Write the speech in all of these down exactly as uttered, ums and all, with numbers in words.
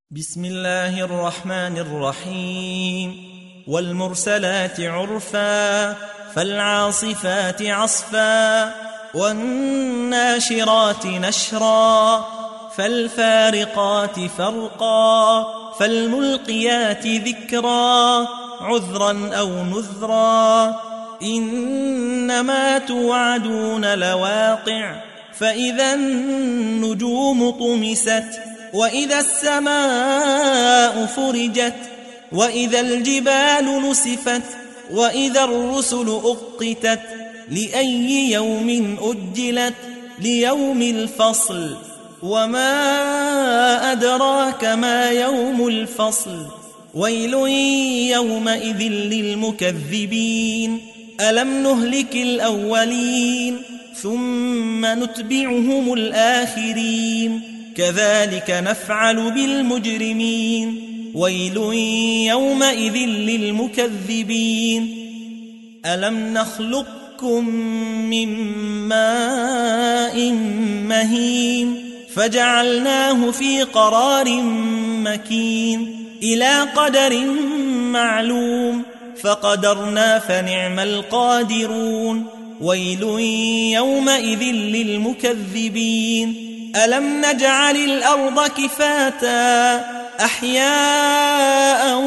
بسم الله الرحمن الرحيم والمرسلات عرفا فالعاصفات عصفا والناشرات نشرا فالفارقات فرقا فالملقيات ذكرا عذرا أو نذرا إنما توعدون لواقع فإذا النجوم طمست وإذا السماء فرجت وإذا الجبال نسفت وإذا الرسل أقتت لأي يوم أجلت ليوم الفصل وما أدراك ما يوم الفصل ويل يومئذ للمكذبين ألم نهلك الأولين ثم نتبعهم الآخرين كذلك نفعل بالمجرمين ويل يومئذ للمكذبين ألم نخلقكم من ماء مهين فجعلناه في قرار مكين إلى قدر معلوم فقدرنا فنعم القادرون ويل يومئذ للمكذبين ألم نجعل الأرض كفاتا أحياء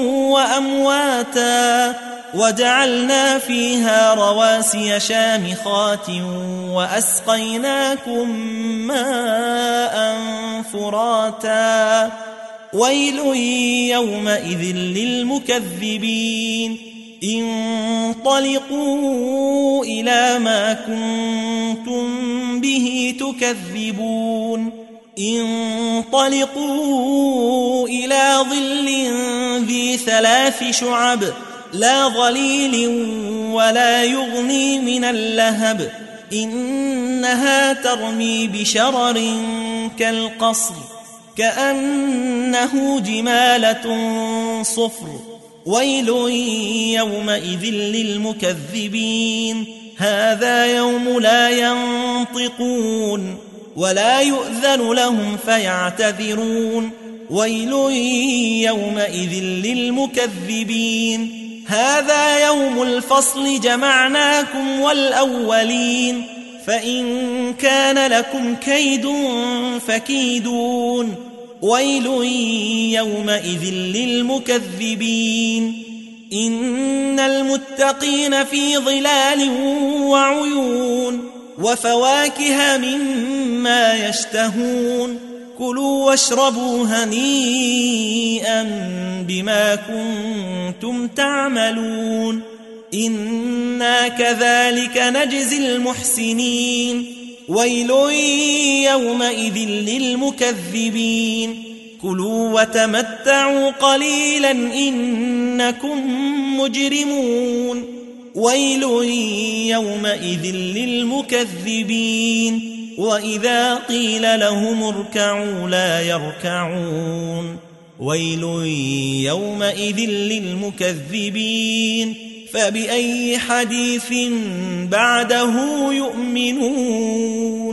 وأمواتا وجعلنا فيها رواسي شامخات وأسقيناكم ماء فراتا ويل يومئذ للمكذبين انطلقوا إلى ما كنتم به تكذبون انطلقوا إلى ظل ذي ثلاث شعب لا ظليل ولا يغني من اللهب إنها ترمي بشرر كالقصر كأنه جمالة صفر ويل يومئذ للمكذبين هذا يوم لا ينطقون ولا يؤذن لهم فيعتذرون ويل يومئذ للمكذبين هذا يوم الفصل جمعناكم والأولين فإن كان لكم كيد فكيدون ويل يومئذ للمكذبين إن المتقين في ظلال وعيون وفواكه مما يشتهون كلوا واشربوا هنيئا بما كنتم تعملون إنا كذلك نجزي المحسنين ويل يومئذ للمكذبين كلوا وتمتعوا قليلا إنكم مجرمون ويل يومئذ للمكذبين وإذا قيل لهم اركعوا لا يركعون ويل يومئذ للمكذبين فبأي حديث بعده يؤمنون